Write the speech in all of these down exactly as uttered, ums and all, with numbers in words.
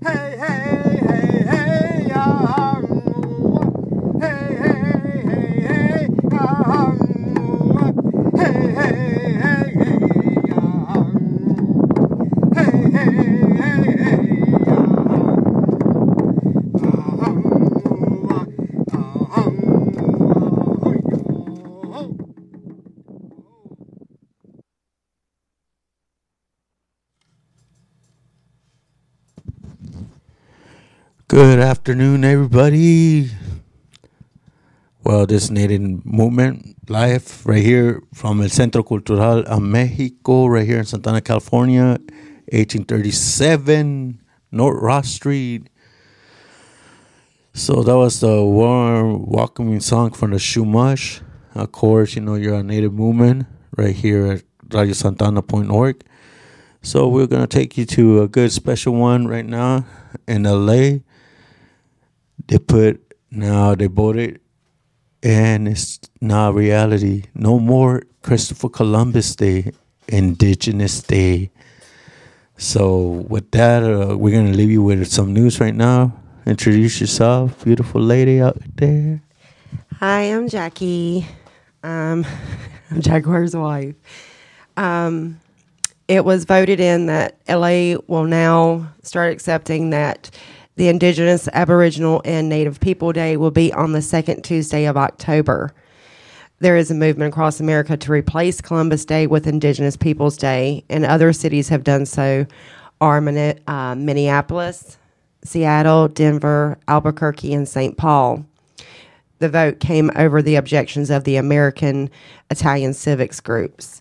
Good afternoon, everybody. Well, this Native Movement live right here from El Centro Cultural of Mexico, right here in Santana, California, eighteen thirty-seven, North Ross Street. So that was the warm, welcoming song from the Shumash. Of course, you know, you're a Native Movement right here at radio santana dot org. So we're going to take you to a good special one right now in L A. They put, now they voted, and it's now reality. No more Christopher Columbus Day, Indigenous Day. So with that, uh, we're going to leave you with some news right now. Introduce yourself, beautiful lady out there. Hi, I'm Jackie. Um, I'm Jaguar's wife. Um, it was voted in that L A will now start accepting that the Indigenous, Aboriginal, and Native People Day will be on the second Tuesday of October. There is a movement across America to replace Columbus Day with Indigenous Peoples Day, and other cities have done so, are uh, Minneapolis, Seattle, Denver, Albuquerque, and Saint Paul. The vote came over the objections of the American Italian civics groups.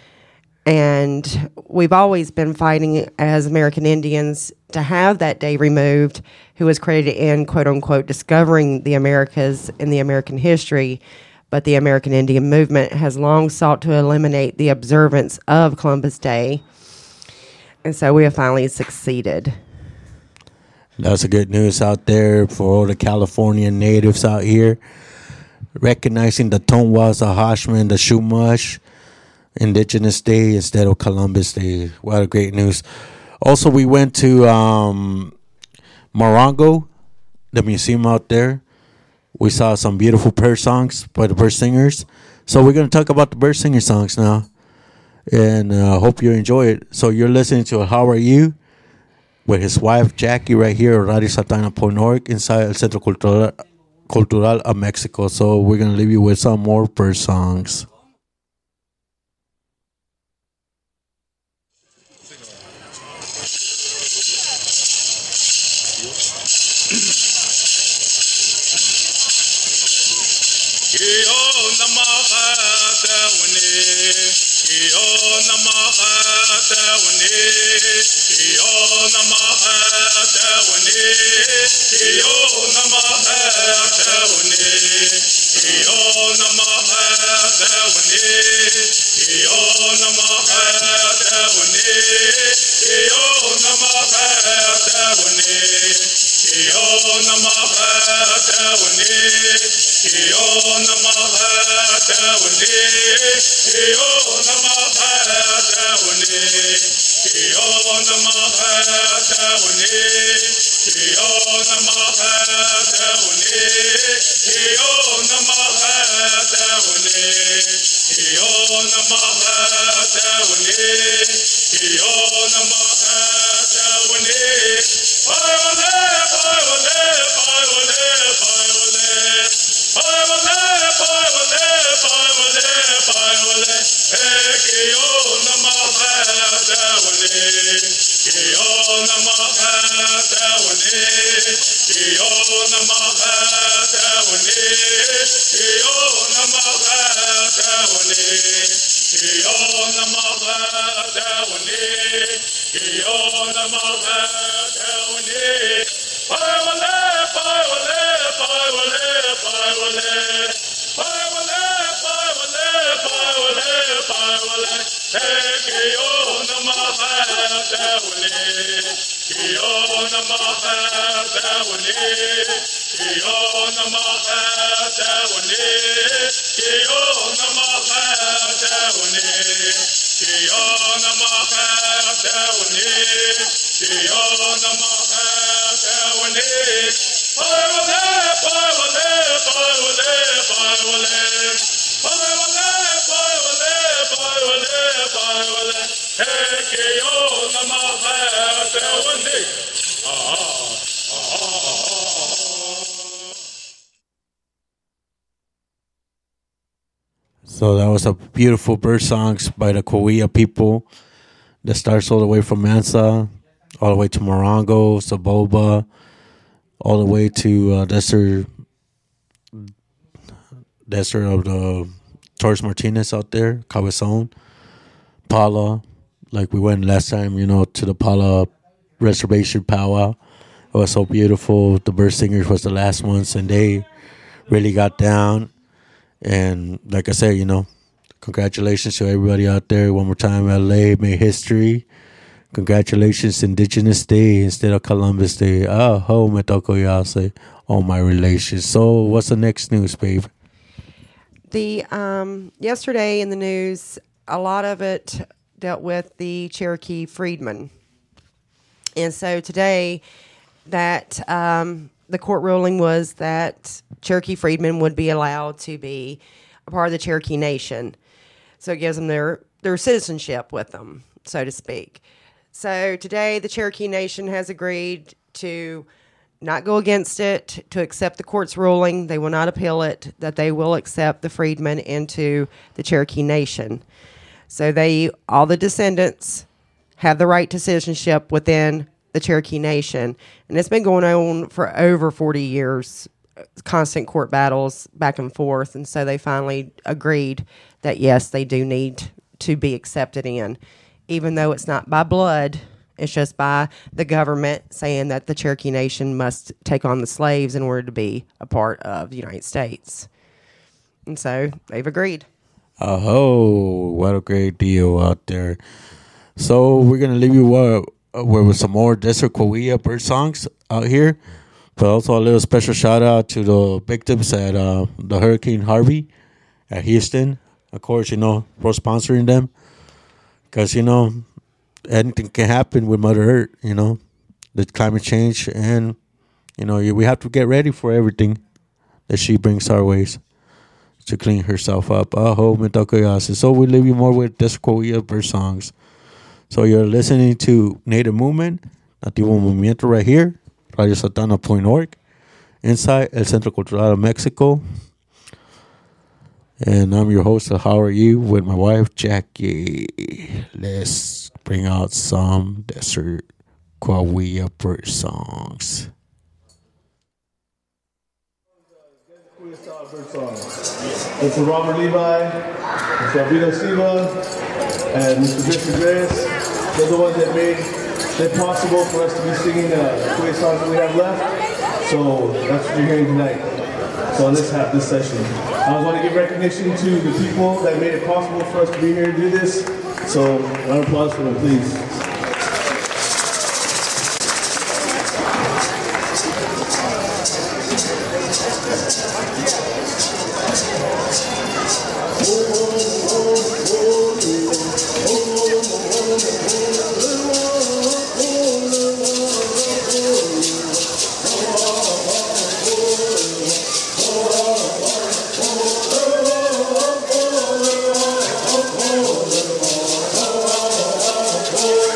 And we've always been fighting as American Indians to have that day removed, who was credited in, quote unquote, discovering the Americas in the American history. But the American Indian movement has long sought to eliminate the observance of Columbus Day. And so we have finally succeeded. That's a good news out there for all the California natives out here. Recognizing the Tonwas, the Hashman, the Shumash, Indigenous Day instead of Columbus Day. What a great news. Also, we went to um, Morongo, the museum out there. We saw some beautiful bird songs by the bird singers. So we're going to talk about the bird singer songs now. And I uh, hope you enjoy it. So you're listening to How Are You? With his wife, Jackie, right here at radio santana dot org inside El Centro Cultural, Cultural of Mexico. So we're going to leave you with some more bird songs. Namah So that was a beautiful bird songs by the Cahuilla people that starts all the way from Mansa, all the way to Morongo, Saboba, all the way to uh, Desert, Desert of the Torres Martinez out there, Cabezon, Pala. Like we went last time, you know, to the Pala Reservation Powwow. It was so beautiful. The Bird Singers was the last ones, and they really got down. And like I said, you know, congratulations to everybody out there. One more time, L A made history. Congratulations, Indigenous Day instead of Columbus Day. Oh, ho, me toko yase. All my relations. So what's the next news, babe? The um, yesterday in the news, a lot of it dealt with the Cherokee freedmen. And so today, that um, the court ruling was that Cherokee freedmen would be allowed to be a part of the Cherokee Nation. So it gives them their, their citizenship with them, so to speak. So today, the Cherokee Nation has agreed to not go against it, to accept the court's ruling. They will not appeal it, that they will accept the freedmen into the Cherokee Nation. So they, all the descendants have the right to citizenship within the Cherokee Nation. And it's been going on for over forty years, constant court battles back and forth. And so they finally agreed that, yes, they do need to be accepted in, even though it's not by blood. It's just by the government saying that the Cherokee Nation must take on the slaves in order to be a part of the United States. And so they've agreed. Oh, what a great deal out there. So we're going to leave you uh, with some more Desert Cahuilla bird songs out here. But also a little special shout out to the victims at uh, the Hurricane Harvey at Houston. Of course, you know, for sponsoring them. Because, you know, anything can happen with Mother Earth, you know, the climate change. And, you know, we have to get ready for everything that she brings our ways to clean herself up. Aho, me toko yase. So we leave you more with Desert Cahuilla bird songs. So you're listening to Native Movement, Nativo Movimiento right here, radio satana dot org, inside El Centro Cultural of Mexico. And I'm your host, How Are You, with my wife, Jackie. Let's bring out some Desert Cahuilla bird songs. Bird song. It's for Robert Levi, it's Alvito Silva, and Mister Jeffrey Reyes. They're the ones that made it possible for us to be singing the Cahuilla songs that we have left. So that's what you're hearing tonight. So on this half, this session, I just want to give recognition to the people that made it possible for us to be here to do this. So round of applause for them, please. Oh,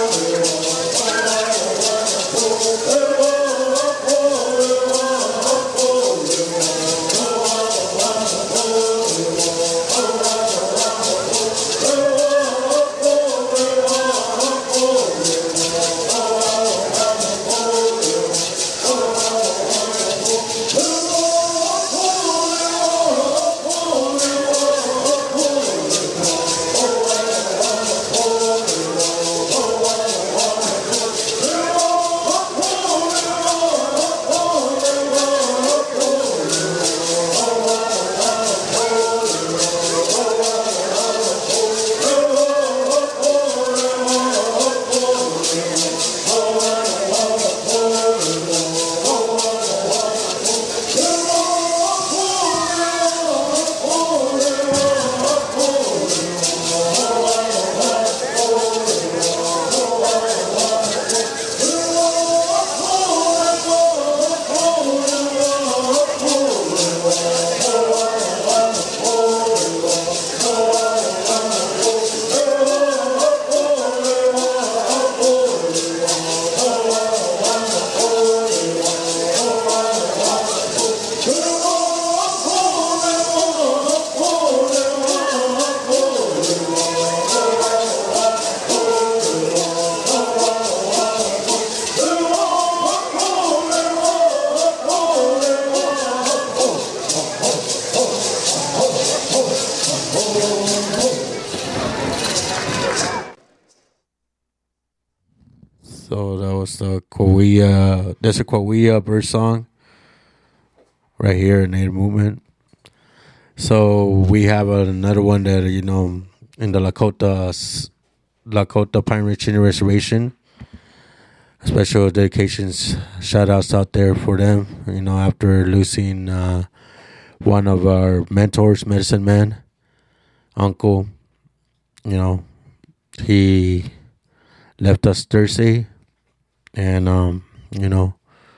It's the Coahuila, that's a Coahuila bird song right here in Native Movement. So we have another one that, you know, in the Lakota, Lakota Pine Ridge Indian Reservation. Special dedications, shout outs out there for them, you know, after losing uh, one of our mentors, Medicine Man, Uncle, you know, he left us Thursday, and, um, you know,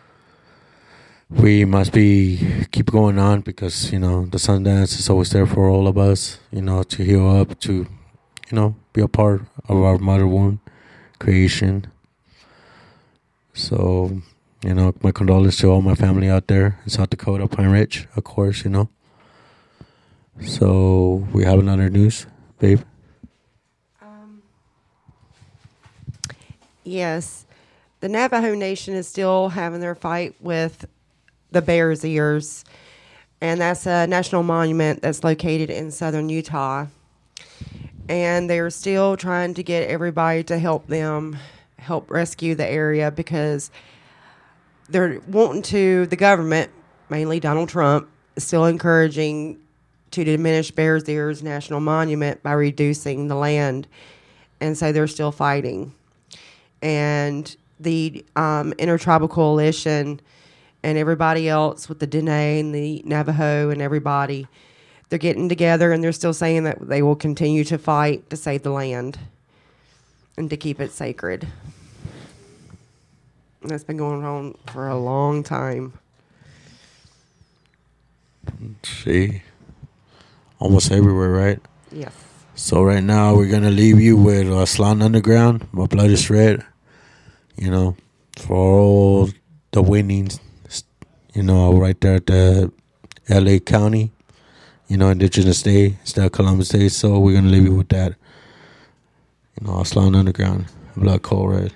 we must be, keep going on because, you know, the Sundance is always there for all of us, you know, to heal up, to, you know, be a part of our mother womb creation. So, you know, my condolences to all my family out there in South Dakota, Pine Ridge, of course, you know. So, we have another news, babe? Um, yes. The Navajo Nation is still having their fight with the Bears Ears, and that's a national monument that's located in southern Utah. And they're still trying to get everybody to help them help rescue the area because they're wanting to, the government, mainly Donald Trump, is still encouraging to diminish Bears Ears National Monument by reducing the land. And so they're still fighting. And the um, Intertribal Coalition and everybody else with the Dene and the Navajo and everybody, they're getting together and they're still saying that they will continue to fight to save the land and to keep it sacred. And that's been going on for a long time. See, almost everywhere, right? Yes. So right now we're gonna leave you with uh, Slán Underground, My Blood is Red. You know, for all the winnings, you know, right there at the L A County, you know, Indigenous Day instead of Columbus Day. So we're gonna leave you with that. You know, Slán Underground, Blood Cold Red.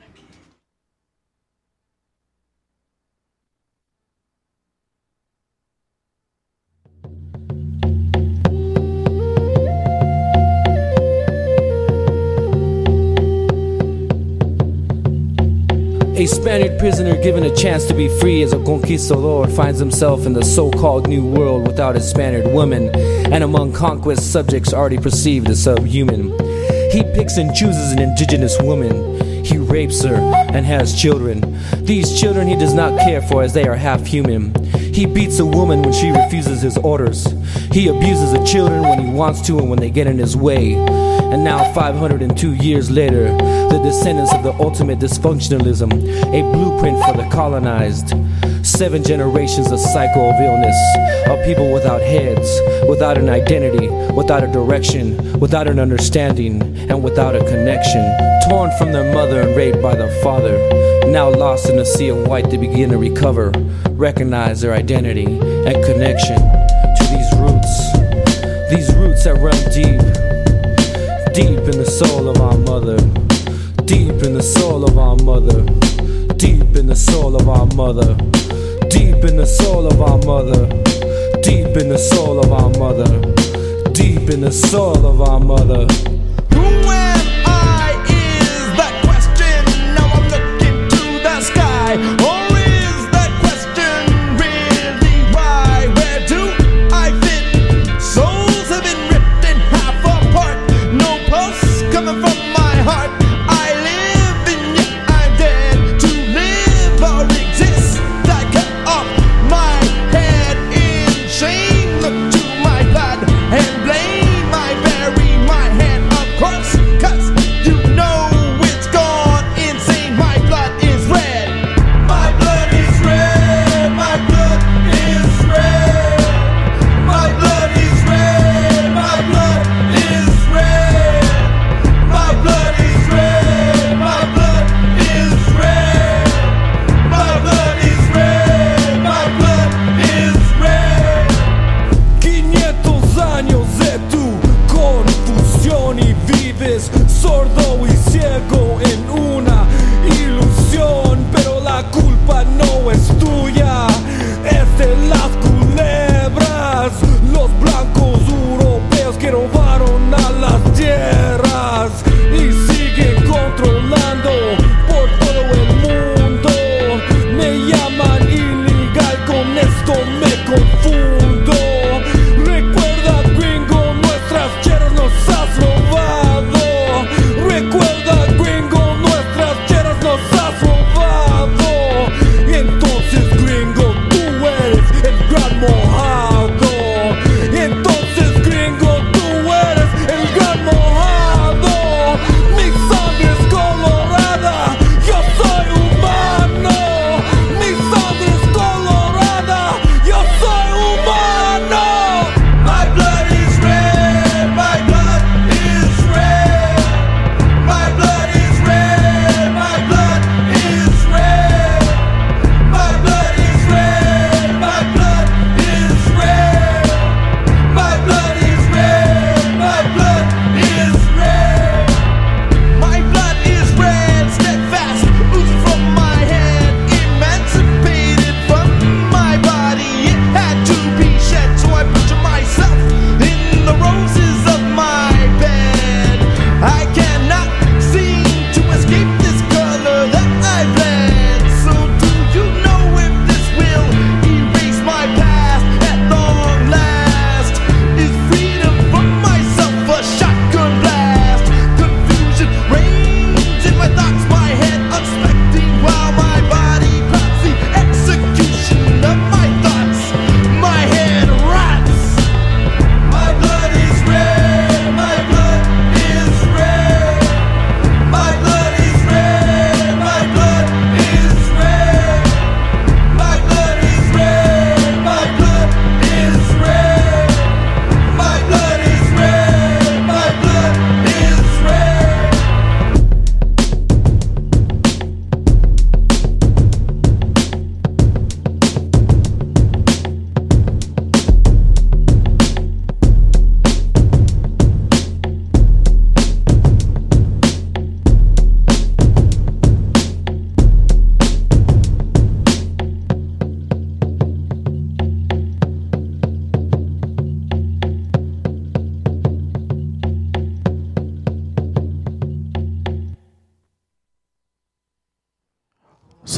A Spaniard prisoner given a chance to be free as a conquistador finds himself in the so-called New World without his Spaniard woman, and among conquest subjects already perceived as subhuman. He picks and chooses an indigenous woman. He rapes her and has children. These children he does not care for as they are half human. He beats a woman when she refuses his orders. He abuses the children when he wants to and when they get in his way. And now five hundred two years later, the descendants of the ultimate dysfunctionalism, a blueprint for the colonized. Seven generations of cycle of illness, of people without heads, without an identity, without a direction, without an understanding, and without a connection. Torn from their mother and raped by their father, now lost in a sea of white they begin to recover, recognize their identity and connection to these roots. These roots that run deep, deep in the soul of our mother, deep in the soul of our mother, deep in the soul of our mother, deep in the soul of our mother, deep in the soul of our mother, deep in the soul of our mother. Who am I is that question. Now I'm looking to the sky. Or is that question really why? Where do I fit? Souls have been ripped in half apart. No pulse coming from my heart. I live and yet I'm dead. To live or exist, I cut off my head in shame. Look to my blood and blame. I bury my head across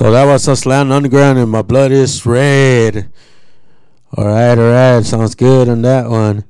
So that was us Land Underground, and my blood is red. All right, all right. Sounds good on that one.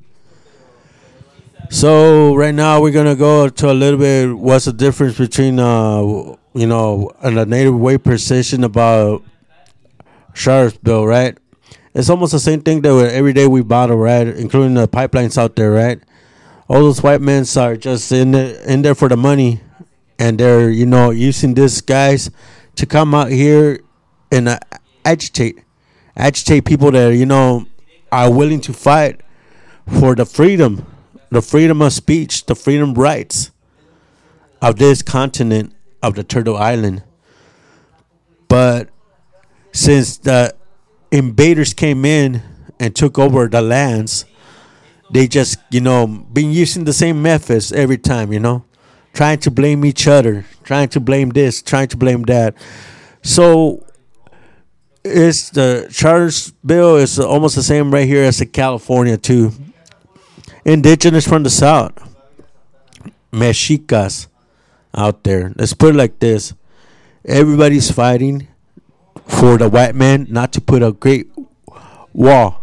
So right now we're gonna go to a little bit. What's the difference between, uh, you know, and the native way precision about Charlottesville, right? It's almost the same thing that every day we bottle, right? Including the pipelines out there, right? All those white men are just in there, in there for the money, and they're, you know, using these guys to come out here and uh, agitate, agitate people that, you know, are willing to fight for the freedom, the freedom of speech, the freedom rights of this continent, of the Turtle Island. But since the invaders came in and took over the lands, they just, you know, been using the same methods every time, you know, trying to blame each other, trying to blame this, trying to blame that. So it's the Charlottesville is almost the same right here as in California too. Indigenous from the South, Mexicas out there. Let's put it like this: everybody's fighting for the white man not to put a great wall.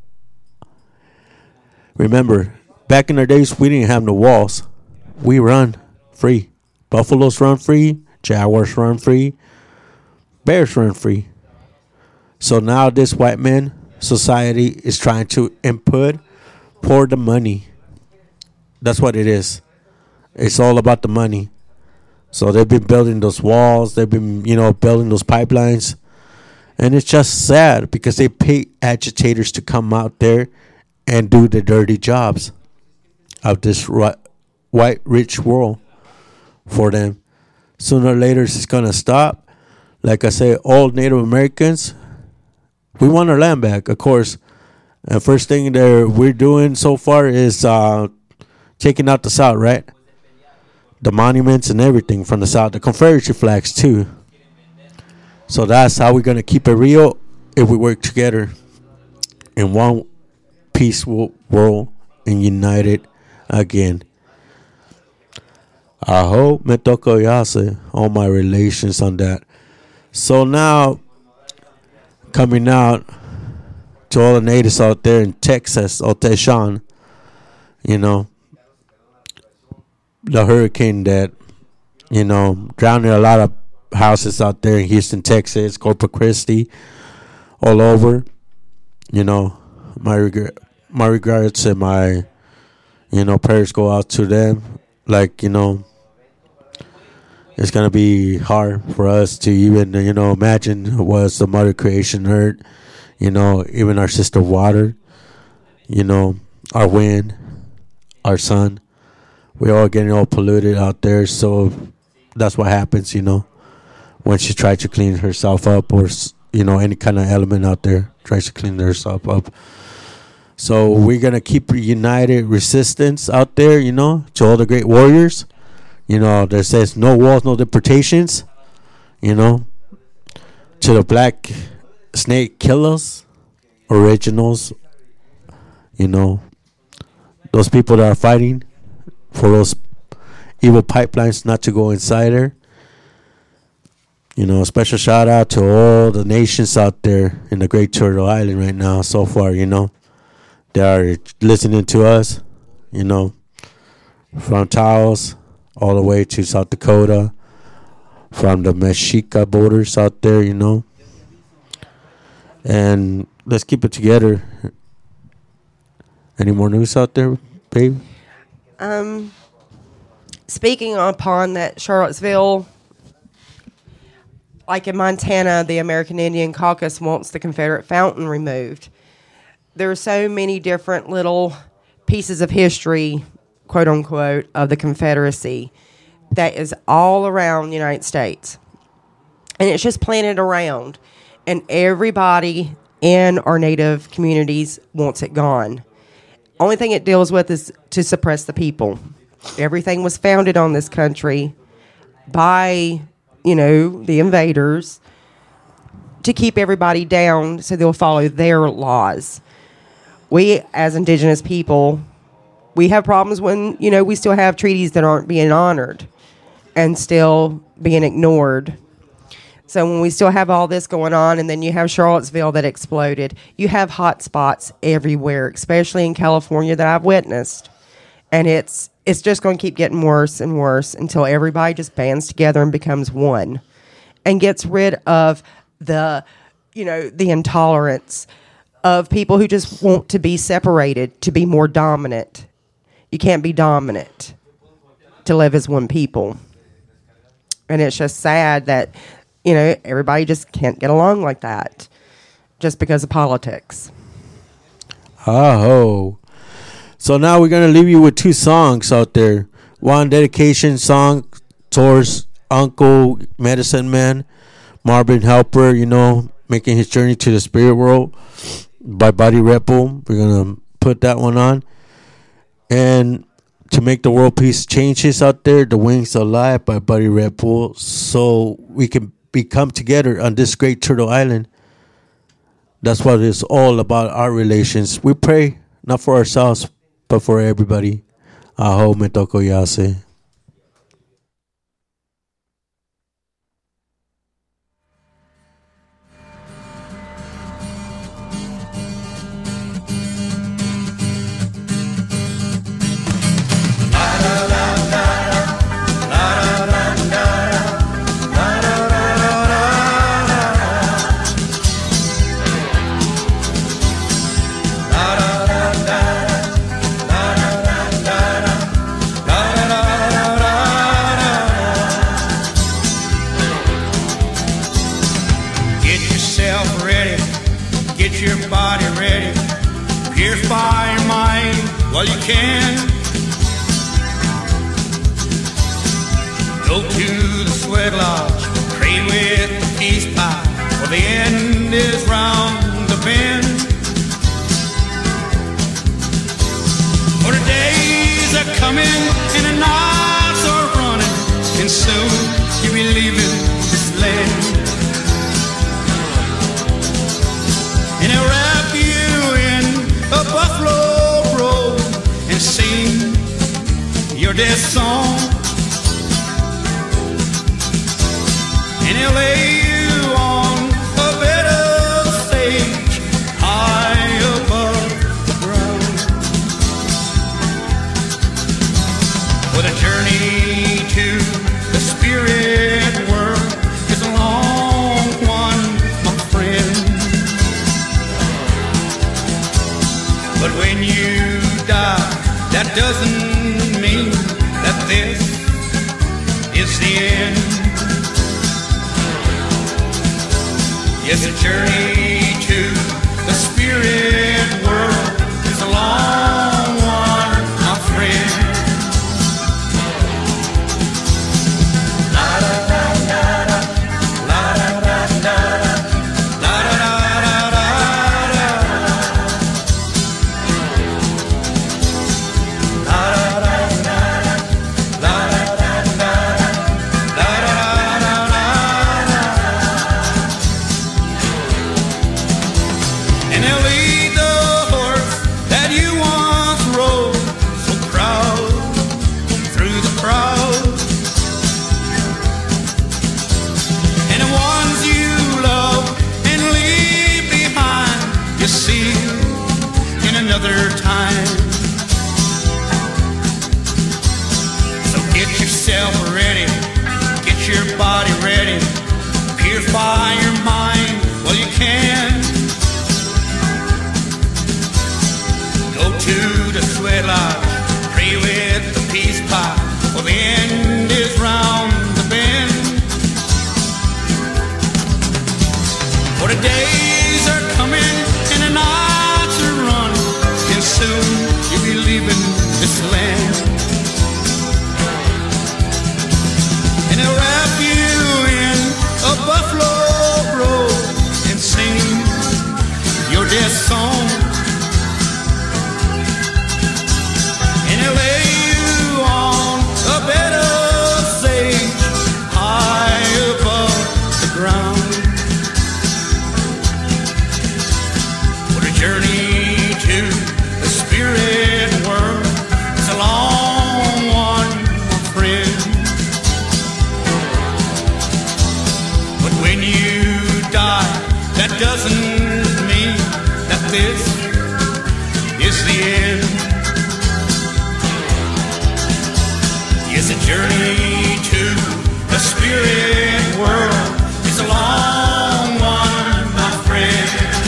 Remember, back in our days, we didn't have no walls. We run free. Buffaloes run free. Jaguars run free. Bears run free. So now this white man society is trying to input, pour the money. That's what it is. It's all about the money. So they've been building those walls. They've been, you know, building those pipelines. And it's just sad because they pay agitators to come out there and do the dirty jobs of this ri- white rich world for them. Sooner or later, it's going to stop. Like I say, all Native Americans, we want our land back, of course. The first thing that we're doing so far is uh, taking out the South, right? The monuments and everything from the South, the Confederacy flags too. So that's how we're going to keep it real if we work together in one peaceful world and united again. I hope me toco yase all my relations on that. So now, coming out to all the natives out there in Texas, Oteshan, you know, the hurricane that, you know, drowning a lot of houses out there in Houston, Texas, Corpus Christi, all over. You know, my regret, my regards and my, you know, prayers go out to them. Like, you know, it's gonna be hard for us to even, you know, imagine what the Mother Creation Earth, you know, even our sister water, you know, our wind, our sun. We're all getting all polluted out there. So that's what happens, you know, when she tries to clean herself up, or, you know, any kind of element out there tries to clean herself up. So we're going to keep united resistance out there, you know, to all the great warriors. You know, there says no walls, no deportations, you know, to the black snake killers, originals, you know, those people that are fighting for those evil pipelines not to go inside there. You know, a special shout out to all the nations out there in the Great Turtle Island right now so far, you know. They are listening to us, you know, from Taos all the way to South Dakota, from the Mexica borders out there, you know. And let's keep it together. Any more news out there, babe? Um, speaking upon that, Charlottesville, like in Montana, the American Indian Caucus wants the Confederate fountain removed. There are so many different little pieces of history, quote unquote, of the Confederacy that is all around the United States. And it's just planted around. And everybody in our native communities wants it gone. Only thing it deals with is to suppress the people. Everything was founded on this country by, you know, the invaders to keep everybody down so they'll follow their laws. We, as indigenous people, we have problems when, you know, we still have treaties that aren't being honored and still being ignored. So when we still have all this going on, and then you have Charlottesville that exploded, you have hot spots everywhere, especially in California that I've witnessed. And it's it's just going to keep getting worse and worse until everybody just bands together and becomes one and gets rid of the, you know, the intolerance of people who just want to be separated, to be more dominant. You can't be dominant to live as one people. And it's just sad that, you know, everybody just can't get along like that just because of politics. Oh. So now we're going to leave you with two songs out there. One dedication song towards Uncle Medicine Man, Marvin Helper, you know, making his journey to the spirit world by Buddy Ripple. We're going to put that one on. And to make the world peace changes out there, The Wings of Life by Buddy Ripple, so we can become together on this great Turtle Island. That's what it's all about, our relations. We pray not for ourselves, but for everybody. Aho me toko yase. Well, you can go to the sweat lodge, pray with the peace pie, for the end is round the bend. For the days are coming and the nights are running, and soon you'll be leaving this land. And they'll wrap you in a buffalo sing your death song, and he'll lay you on a bed of sage high above the ground. For the journey to the spirit world is a long one, my friend. But when you die, that doesn't mean that this is the end. Yes, the journey to the spirit world is a long one, my friend. La da da da da, la da da da da, la da da da da. Another time. So get yourself ready, get your body ready, purify your mind while you can. Go to the sweat lodge, pray with the peace pie, for the end is round the bend. For the days are coming and the nights are running, soon you'll be leaving this land. And they'll wrap you in a buffalo robe and sing your death song. And they'll lay you on a bed of sage high above the ground. For the journey to spirit world is a long one, my friend. But when you that doesn't mean that this is the end. It's a journey to the spirit world. It's a long one, my friend.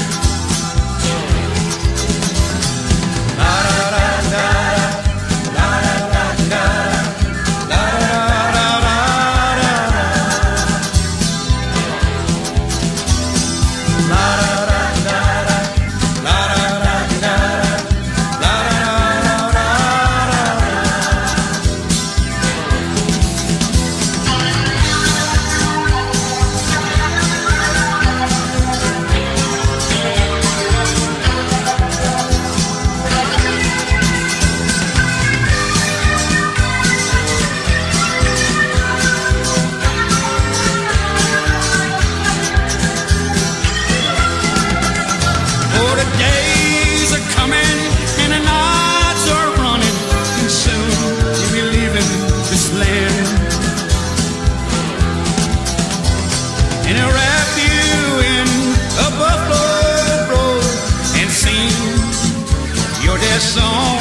Song,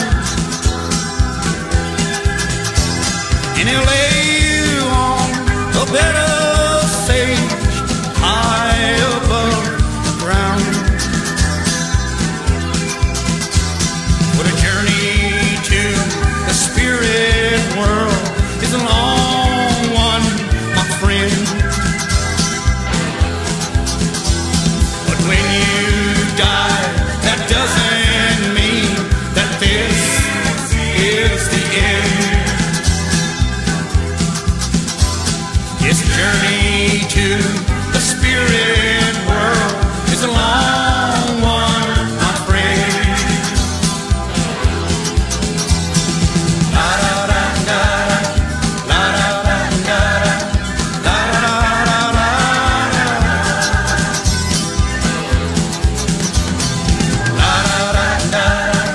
and he'll lay you on a bed of sage high above the ground. What a journey to the spirit world is a long one, my friend. But when you die, that doesn't mean that this is the end. This journey to the spirit world is a long one, my friend. La da da da da, la da da da da, la da da da da, la da da da.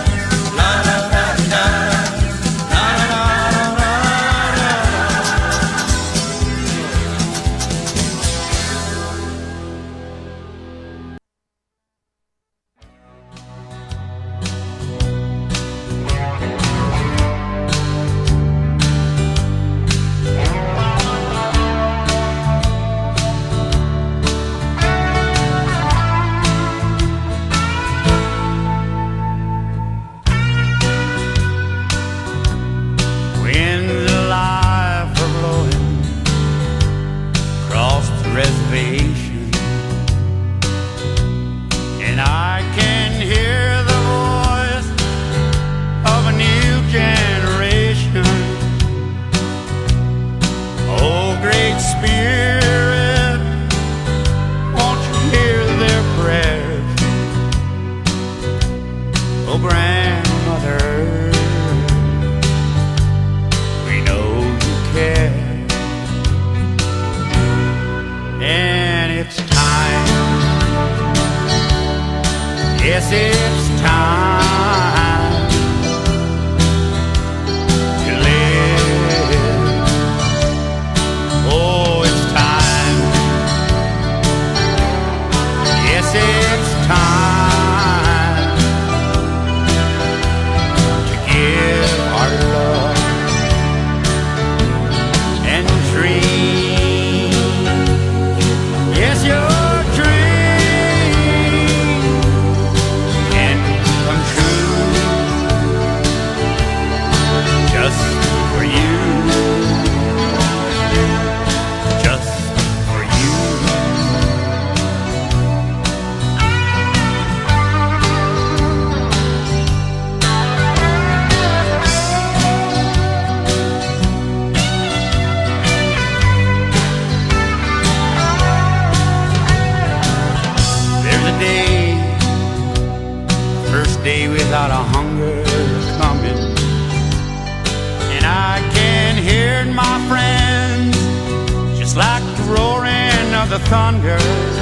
Thunder,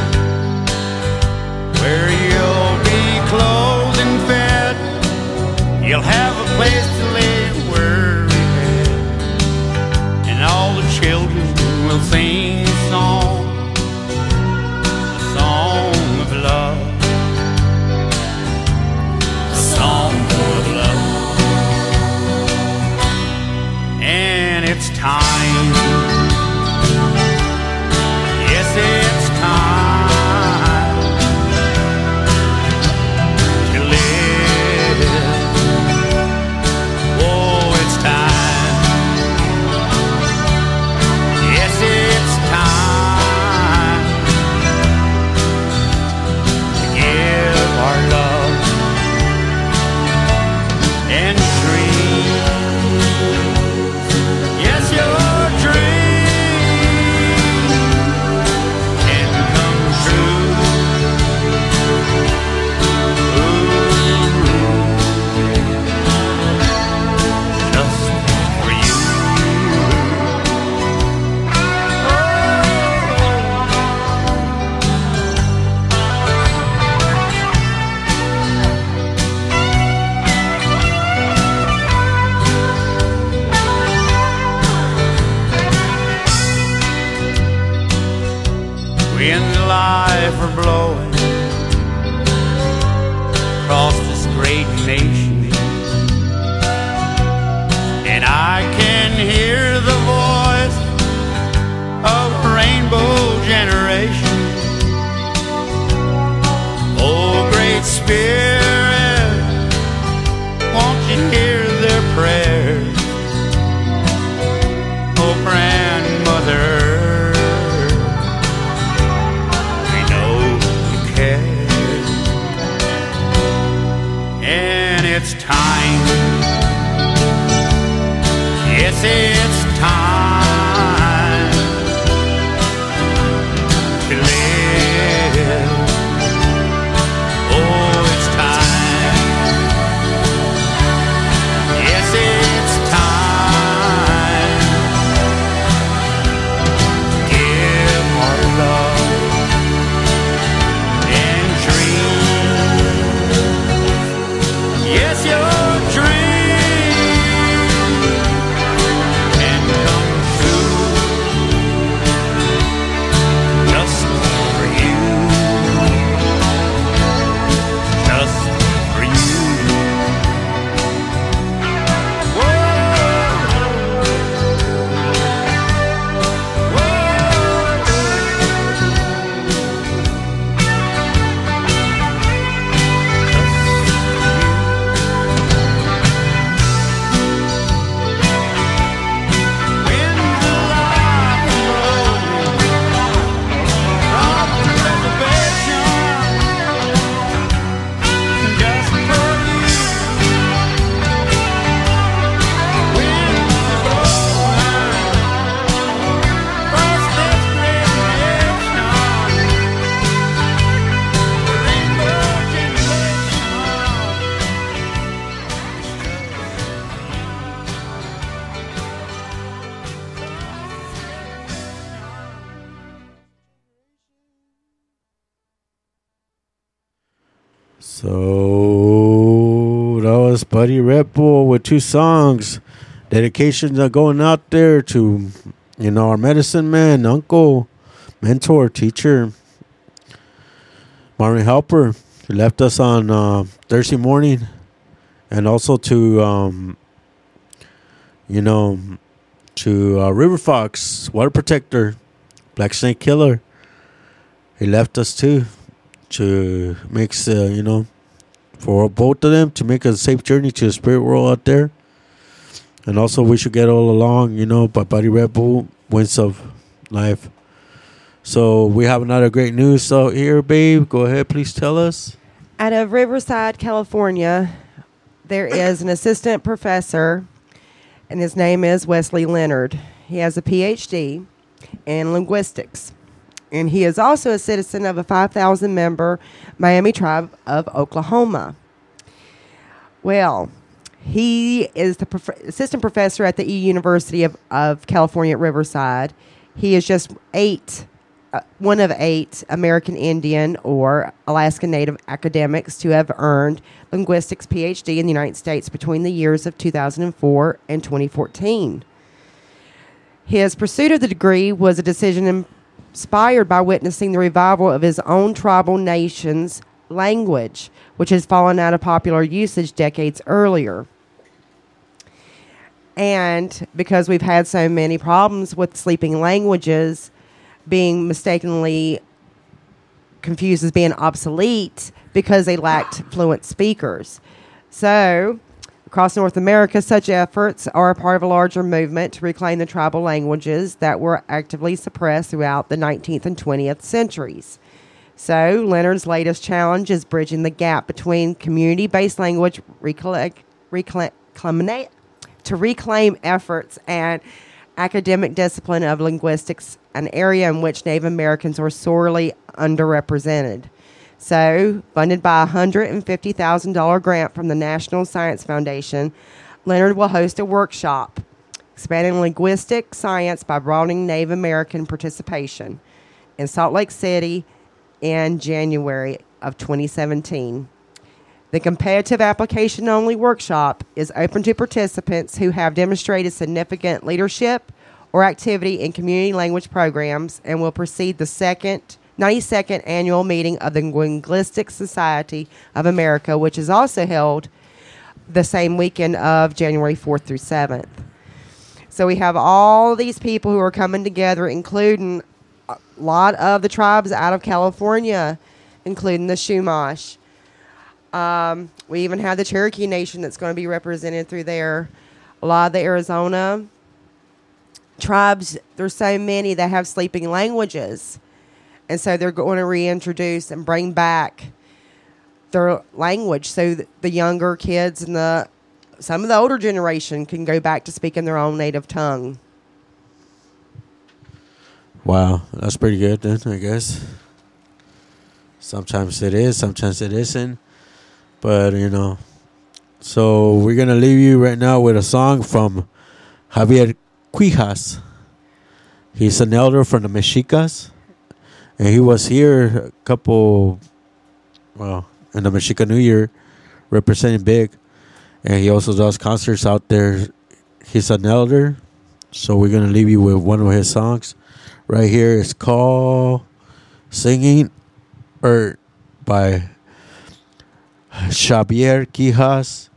where you'll be clothed and fed, you'll have a place to lay where we head, and all the children will sing a song, a song of it's time. Yes, it's time to live. Oh, it's time. Yes, it's time to give our love and dream. Yes, your dream can come true just for you, just for you. So that was Buddy Red Bull with two songs. Dedications are going out there to, you know, our medicine man, uncle, mentor, teacher, Marvin Halper, who left us on uh, Thursday morning. And also to, um, you know, to uh, River Fox, Water Protector, Black Snake Killer. He left us too. To make, uh, you know, for both of them to make a safe journey to the spirit world out there. And also, we should get all along, you know, by Buddy Red Bull, Winds of Life. So, we have another great news out here, babe. Go ahead, please tell us. Out of Riverside, California, there is an assistant professor, and his name is Wesley Leonard. He has a P H D in linguistics. And he is also a citizen of a five thousand member Miami tribe of Oklahoma. Well, he is the prof- assistant professor at the E University of, of California at Riverside. He is just eight, uh, one of eight American Indian or Alaska Native academics to have earned linguistics P H D in the United States between the years of two thousand four and twenty fourteen. His pursuit of the degree was a decision in inspired by witnessing the revival of his own tribal nation's language, which has fallen out of popular usage decades earlier. And because we've had so many problems with sleeping languages being mistakenly confused as being obsolete because they lacked fluent speakers. So, across North America, such efforts are a part of a larger movement to reclaim the tribal languages that were actively suppressed throughout the nineteenth and twentieth centuries. So, Leonard's latest challenge is bridging the gap between community-based language recollect, reclaim, to reclaim efforts and academic discipline of linguistics, an area in which Native Americans are sorely underrepresented. So, funded by a one hundred fifty thousand dollars grant from the National Science Foundation, Leonard will host a workshop expanding linguistic science by broadening Native American participation in Salt Lake City in January of twenty seventeen. The competitive application-only workshop is open to participants who have demonstrated significant leadership or activity in community language programs and will precede the second ninety-second annual meeting of the Linguistic Society of America, which is also held the same weekend of January fourth through seventh. So we have all these people who are coming together, including a lot of the tribes out of California, including the Chumash. Um, we even have the Cherokee Nation that's going to be represented through there. A lot of the Arizona tribes, there's so many that have sleeping languages. And so they're going to reintroduce and bring back their language, so that the younger kids and the some of the older generation can go back to speaking their own native tongue. Wow, that's pretty good then, I guess. Sometimes it is, sometimes it isn't. But, you know. So we're going to leave you right now with a song from Javier Quijas. He's an elder from the Mexicas. And he was here a couple, well, in the Mexica New Year, representing Big. And he also does concerts out there. He's an elder. So we're going to leave you with one of his songs. Right here, it's called Singing Earth by Xavier Quijas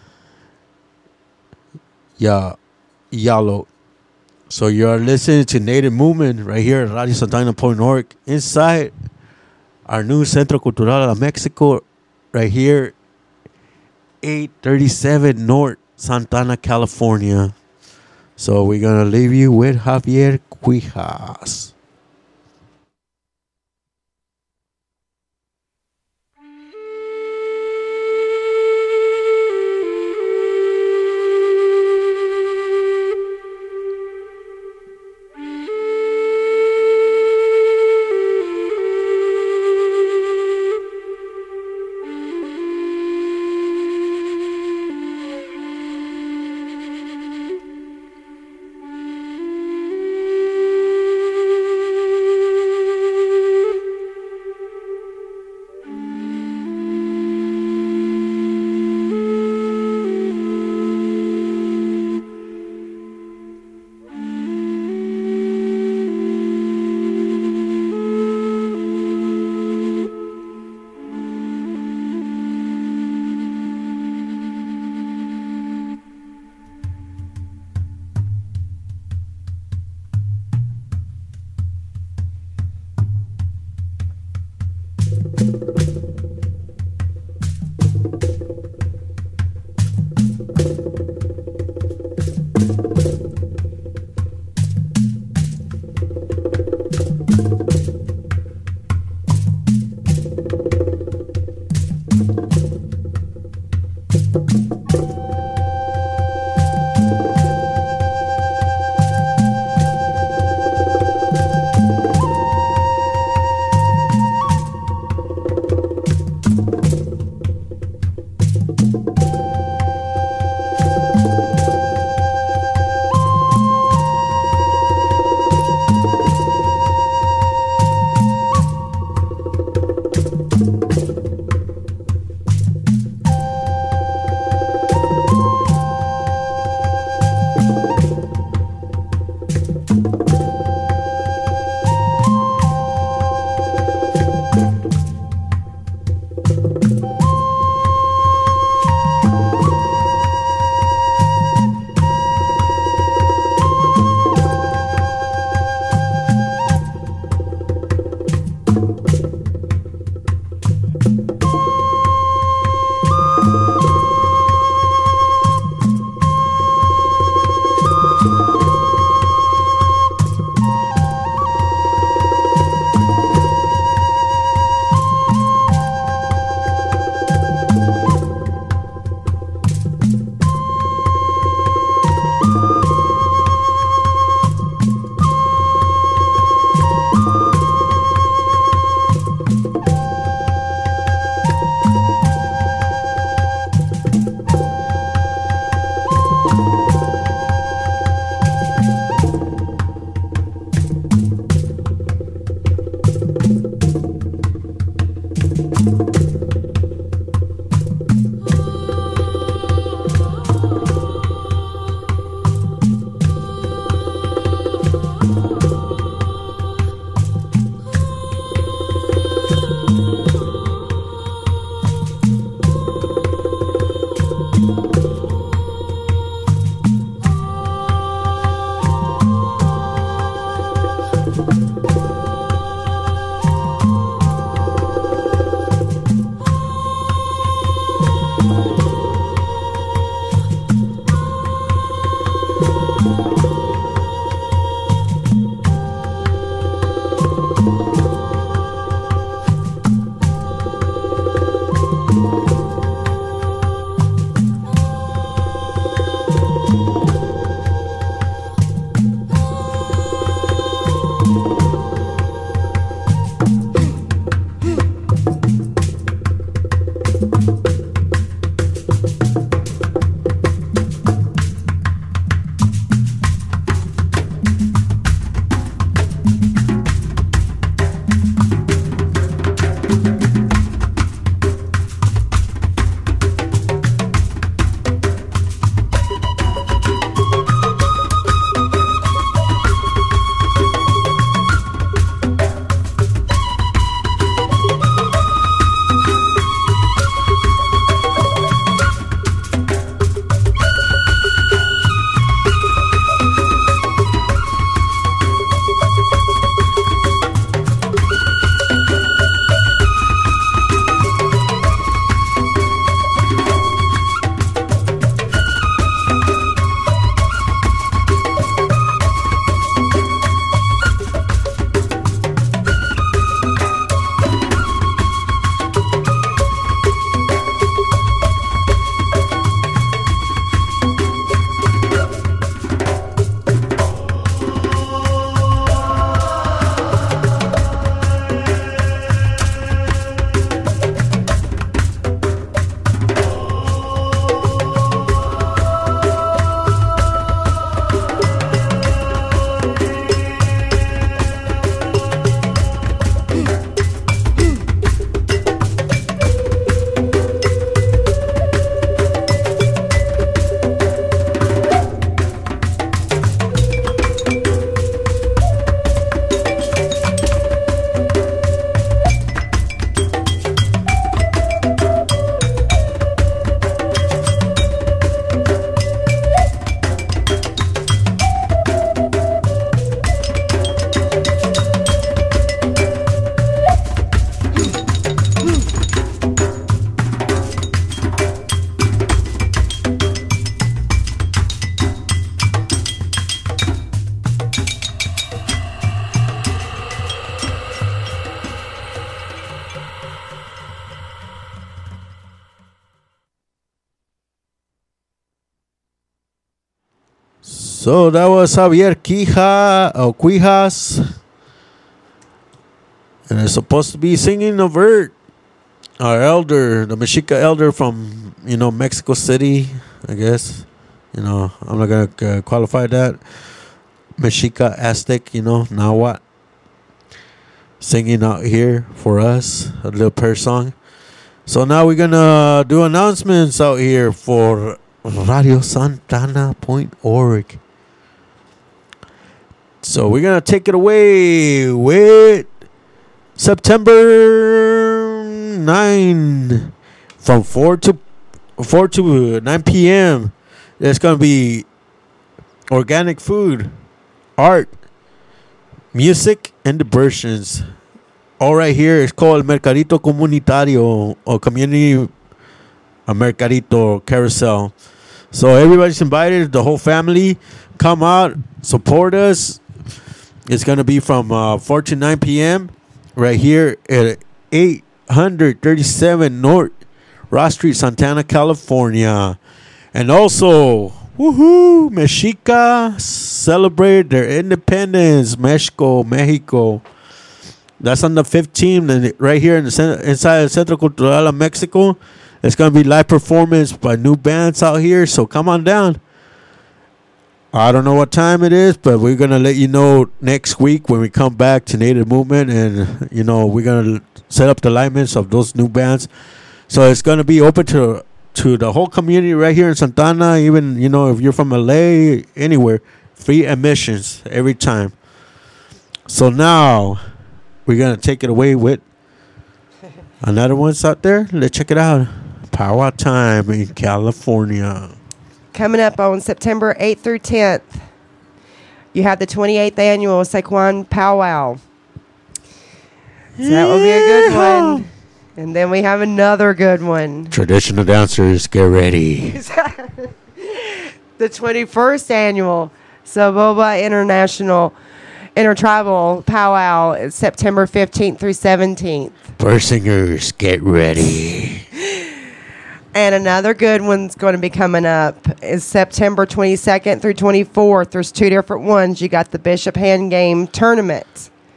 Ya Yalo. So you are listening to Native Movement right here at Radio Santana Point Org inside our new Centro Cultural de Mexico right here, eight thirty-seven North Santana, California. So we're going to leave you with Javier Quijas. So that was Javier Quija or Quijas. And it's supposed to be singing a vert. Our elder, the Mexica elder from, you know, Mexico City, I guess. You know, I'm not going to uh, qualify that. Mexica Aztec, you know, now what? Singing out here for us, a little prayer song. So now we're going to do announcements out here for radio santana dot org. So we're going to take it away with September ninth from four to four to nine p.m. There's going to be organic food, art, music, and diversions. All right here. It's called Mercadito Comunitario or Community a Mercadito Carousel. So everybody's invited, the whole family. Come out, support us. It's going to be from uh, four to nine p.m. right here at eight thirty-seven North Ross Street, Santana, California. And also, woohoo, Mexica celebrated their independence. Mexico, Mexico. That's on the fifteenth, and right here in the inside the Centro Cultural of Mexico. It's going to be live performance by new bands out here, so come on down. I don't know what time it is, but we're going to let you know next week when we come back to Native Movement, and, you know, we're going to set up the alignments of those new bands. So it's going to be open to to the whole community right here in Santana, even, you know, if you're from L A, anywhere. Free admissions every time. So now we're going to take it away with another one's out there. Let's check it out. Power Time in California. Coming up on September eighth through tenth, you have the twenty-eighth annual Saquon Powwow. So that will be a good one. And then we have another good one. Traditional dancers, get ready. The twenty-first annual Saboba International Intertribal Powwow is September fifteenth through seventeenth. Bird singers, get ready. And another good one's going to be coming up is September twenty-second through twenty-fourth. There's two different ones. You got the Bishop Hand Game Tournament.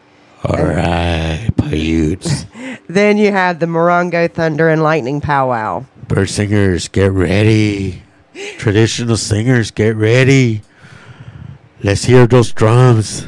All right, Paiutes. Then you have the Morongo Thunder and Lightning Powwow. Bird singers, get ready. Traditional singers, get ready. Let's hear those drums.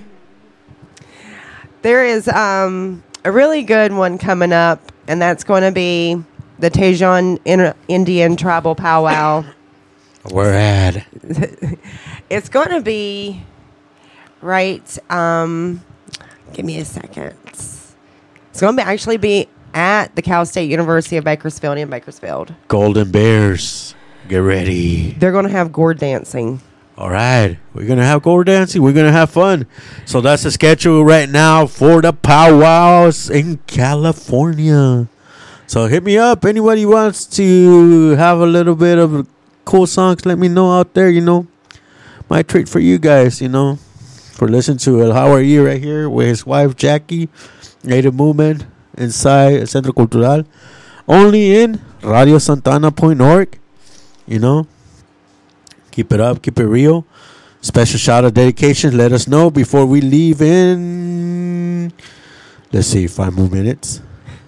There is um, a really good one coming up, and that's going to be the Tejon In- Indian Tribal Powwow. We're at. It's going to be right. Um, give me a second. It's going to be actually be at the Cal State University of Bakersfield in Bakersfield. Golden Bears, get ready. They're going to have gourd dancing. All right, we're going to have gourd dancing. We're going to have fun. So that's the schedule right now for the powwows in California. So hit me up. Anybody wants to have a little bit of cool songs, let me know out there, you know. My treat for you guys, you know, for listening to El How Are You right here with his wife, Jackie. Native Movement inside El Centro Cultural. Only in radio santana dot org. You know, keep it up, keep it real. Special shout out dedication. Let us know before we leave in, let's see, five more minutes.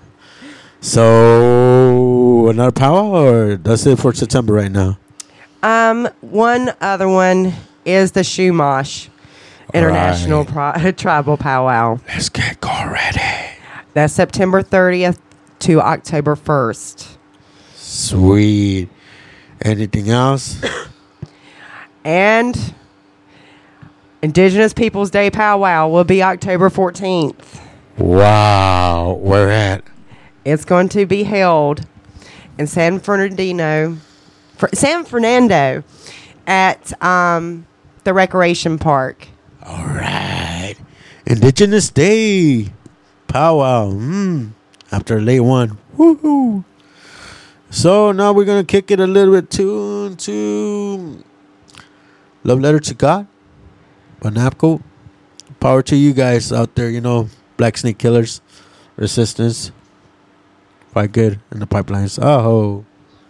So, another powwow, or that's it for September right now? Um, one other one is the Shumash International right. Pro- Tribal Powwow. Let's get go ready. That's September thirtieth to October first. Sweet. Anything else? And Indigenous Peoples Day Powwow will be October fourteenth. Wow. Where at? It's going to be held in San Fernandino, Fr- San Fernando at um, the Recreation Park. All right. Indigenous Day powwow. Mm. After a late one. Woohoo. So now we're going to kick it a little bit to, to Love Letter to God by Napco. Power to you guys out there, you know, Black Snake Killers, Resistance. Quite good in the pipelines. Oh.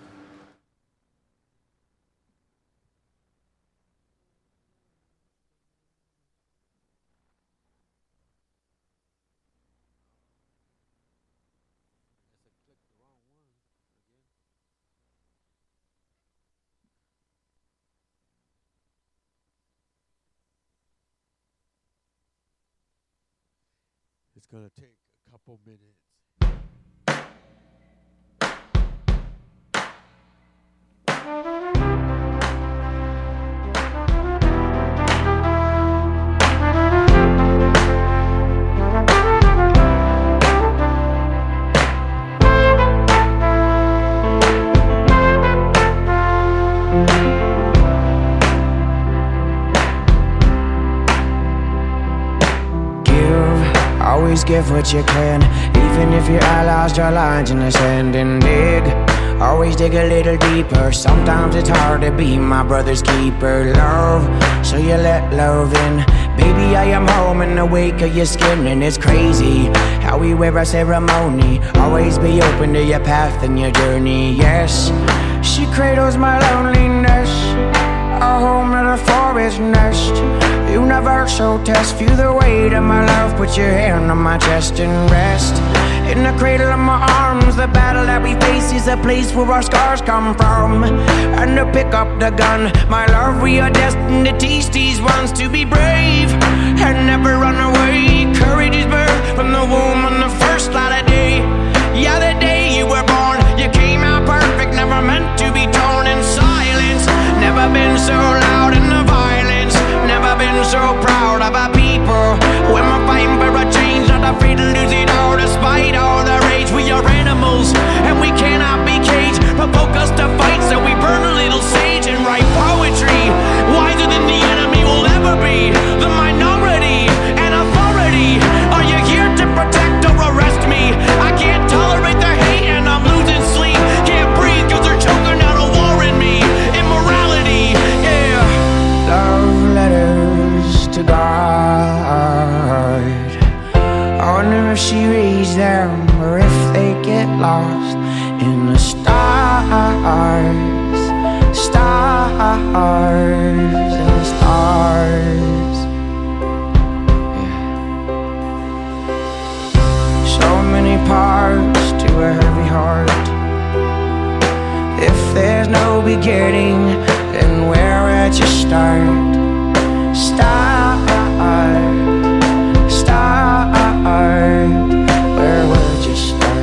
It's going to take a couple minutes. Always give what you can, even if your allies draw lines in the sand. And dig, always dig a little deeper. Sometimes it's hard to be my brother's keeper. Love, so you let love in. Baby, I am home in the wake of your skin. And it's crazy how we wear a ceremony. Always be open to your path and your journey. Yes, she cradles my loneliness, a home at a forest nest. Universal test, feel the weight of my love. Put your hand on my chest and rest in the cradle of my arms. The battle that we face is a place where our scars come from. And to pick up the gun, my love, we are destined to teach these ones to be brave and never run away. Courage is birthed from the womb on the first light of day. Yeah, the day you were born, you came out perfect, never meant to be torn in silence. Never been so loud in the violence, never been so proud of our people. When we're fighting for a change, not afraid to lose it all. Despite all the rage, we are animals and we cannot be caged. Provoke us to fight, so we burn a little sage and write poetry. Wiser than the enemy will ever be. The minority and authority. Are you here to protect or arrest me? I can't tolerate the hate and I'm losing sleep. Can't breathe cause they're choking out a war in me. Immorality, yeah. Love letters to God. I wonder if she reads them or if they get lost in the stars, stars and stars. Yeah. no beginning, then where would you start? Start, start, where would you start?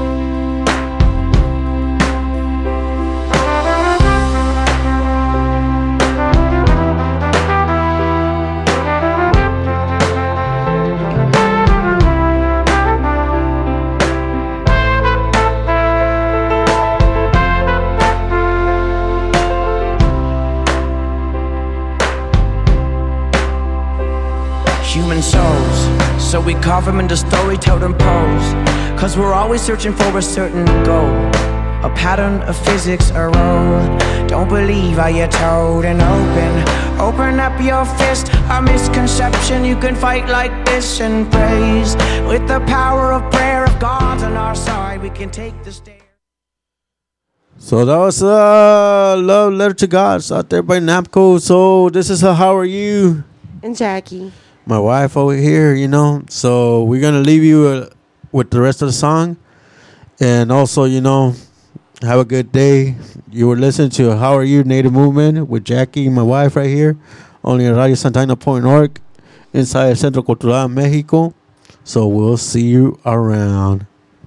Human souls, so we carve them into story-telling pose. Cause we're always searching for a certain goal, a pattern of physics, a role. Don't believe how you're told and open. Open up your fist, a misconception. You can fight like this and praise. With the power of prayer, of God's on our side, we can take the stairs. So that was uh, Love Letter to God out there by Napco. So this is a How Are You? And Jackie. My wife over here, you know. So we're going to leave you uh, with the rest of the song. And also, you know, have a good day. You were listening to How Are You Native Movement with Jackie, my wife right here. Only at Radio Santana point org inside the Centro Cultural Mexico. So we'll see you around.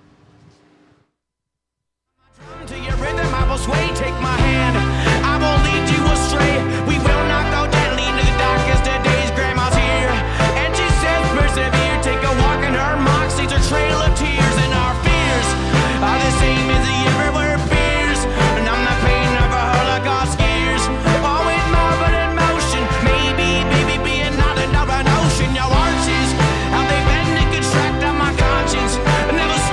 To your rhythm, I will sway. Take my hand, I will lead you astray. We will not go deadly into the darkest of days. Grandma's here, and she says persevere. Take a walk in her mox, leads a trail of tears, and our fears are the same as the everywhere fears. And I'm the pain of a Holocaust years. Always marble in motion, maybe, baby, being not another notion. Your arches, how they bend and contract on my conscience. I never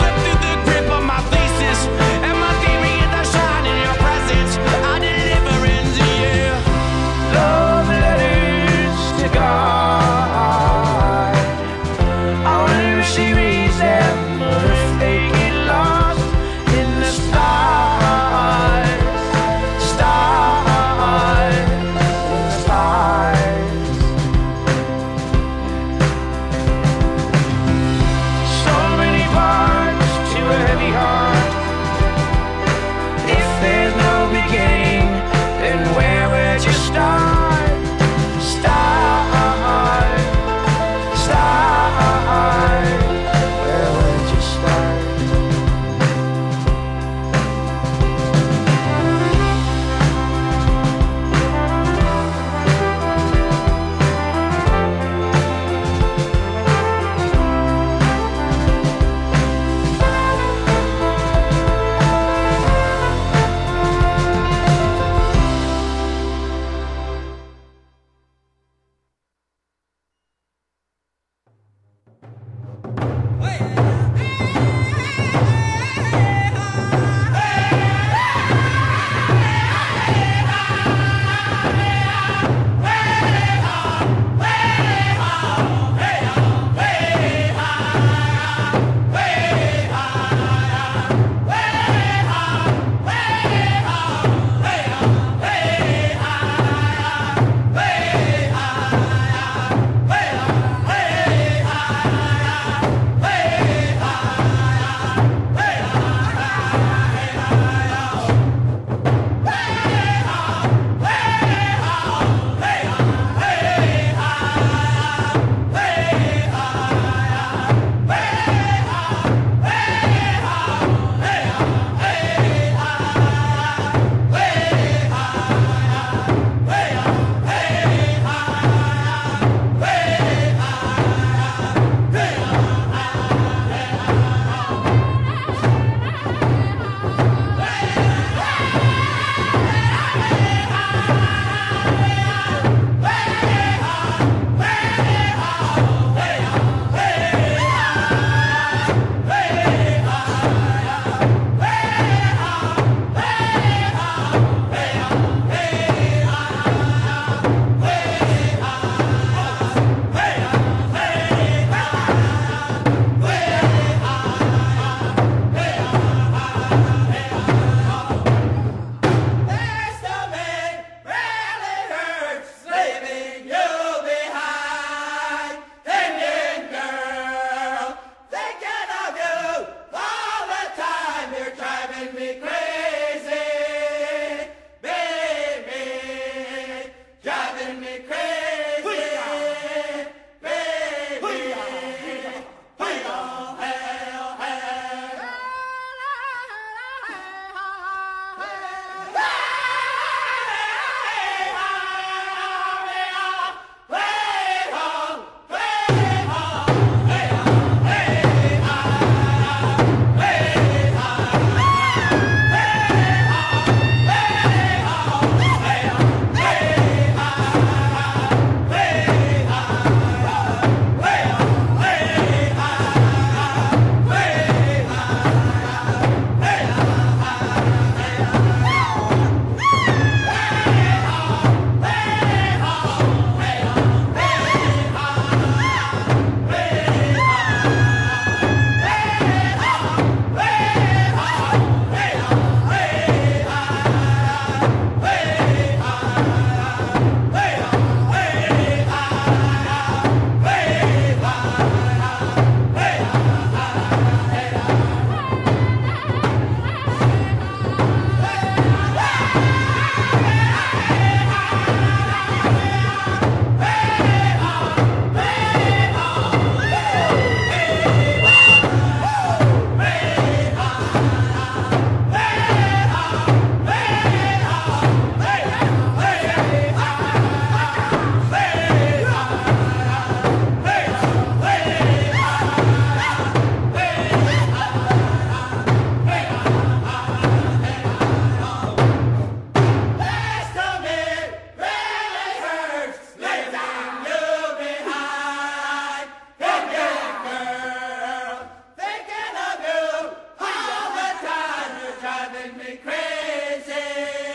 driving me crazy,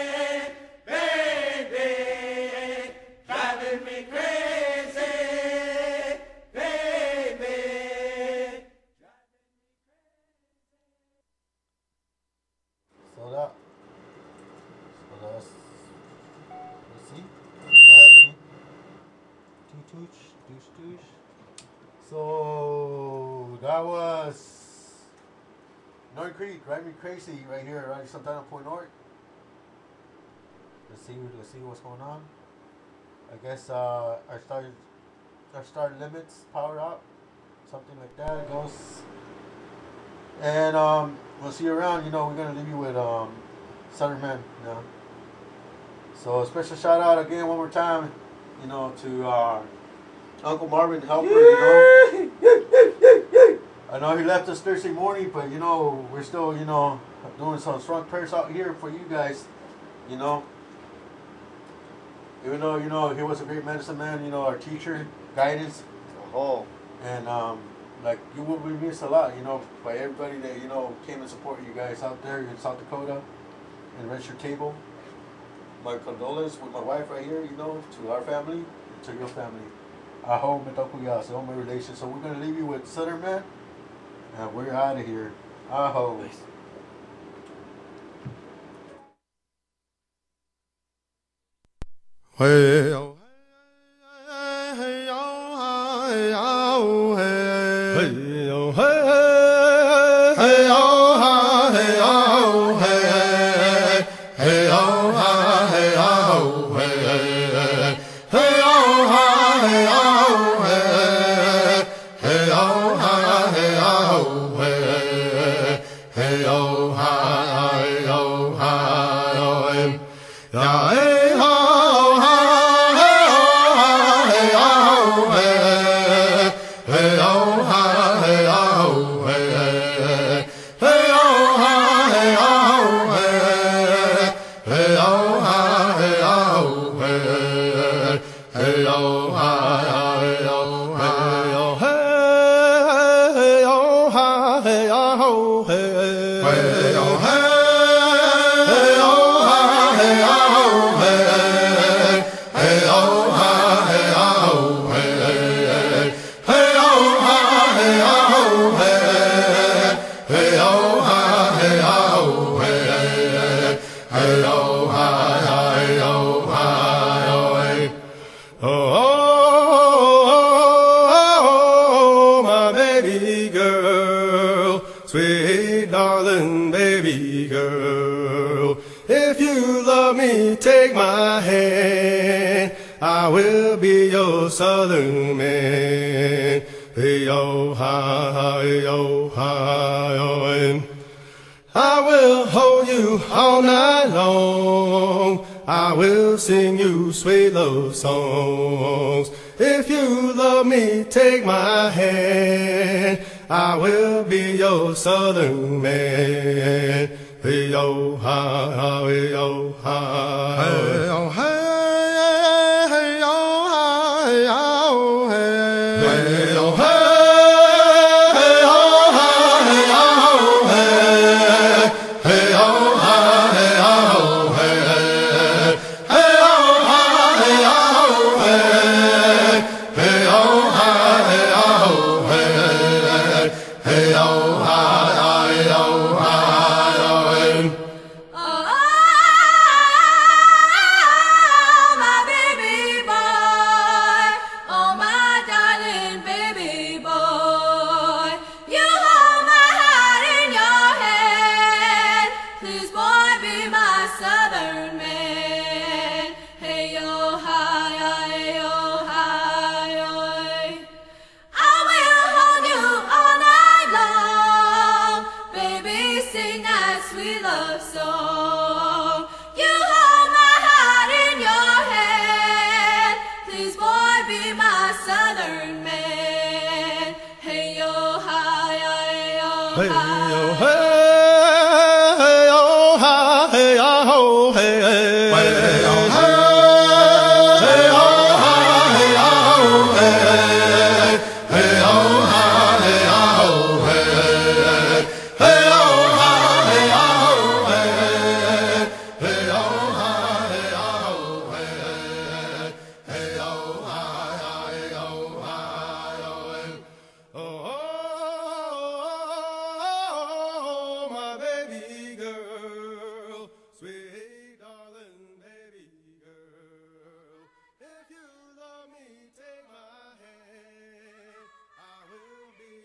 baby, driving me crazy, baby. So that, so that's, let's see, what's happening? Tooch, douche, douche. So that was North Creek, Drive Me Crazy, right here, right Santana Point North. Let's see, let's see what's going on. I guess uh, our start, our start limits power up, something like that. It goes, and um, we'll see you around. You know, we're gonna leave you with um, Southern Man. You know, so a special shout out again one more time. You know, to uh, Uncle Marvin Helper. You know. I know he left us Thursday morning, but you know, we're still, you know, doing some strong prayers out here for you guys, you know. Even though, you know, he was a great medicine man, you know, our teacher, guidance. Oh. And, um, like, you will be missed a lot, you know, by everybody that, you know, came and supported you guys out there in South Dakota and Rest Your Table. My condolences with my wife right here, you know, to our family, to your family. Aho, metakuya, all my relations. So we're going to leave you with Southern Man. And we're out of here. Aho. Nice. Hey, oh, hey, hey, oh, hey, oh, hey, hey, oh, hey, hey, oh, hey, oh, hey, hey, oh, hey, oh, hey, hey, oh, hey, oh, hey, hey, oh, hey, oh, hey, oh, hi, oh, hi, oh, yeah, hey, oh, hey, oh, hey, oh, hey, oh, hey, hey, oh, hey, oh, hey, oh, hey, oh, hey, oh, oh, my baby girl, sweet darling baby girl. If you love me, take my hand. I will be your southern man. Hey, oh, hi, oh, hi, oh. I will hold you all night long. I will sing you sweet love songs. If you love me, take my hand. I will be your southern man. Hey, oh, hi, hey, oh, hi, hey, oh, hey, hey, oh, hi, oh, hey, hey, oh, hey. Sing that sweet love song.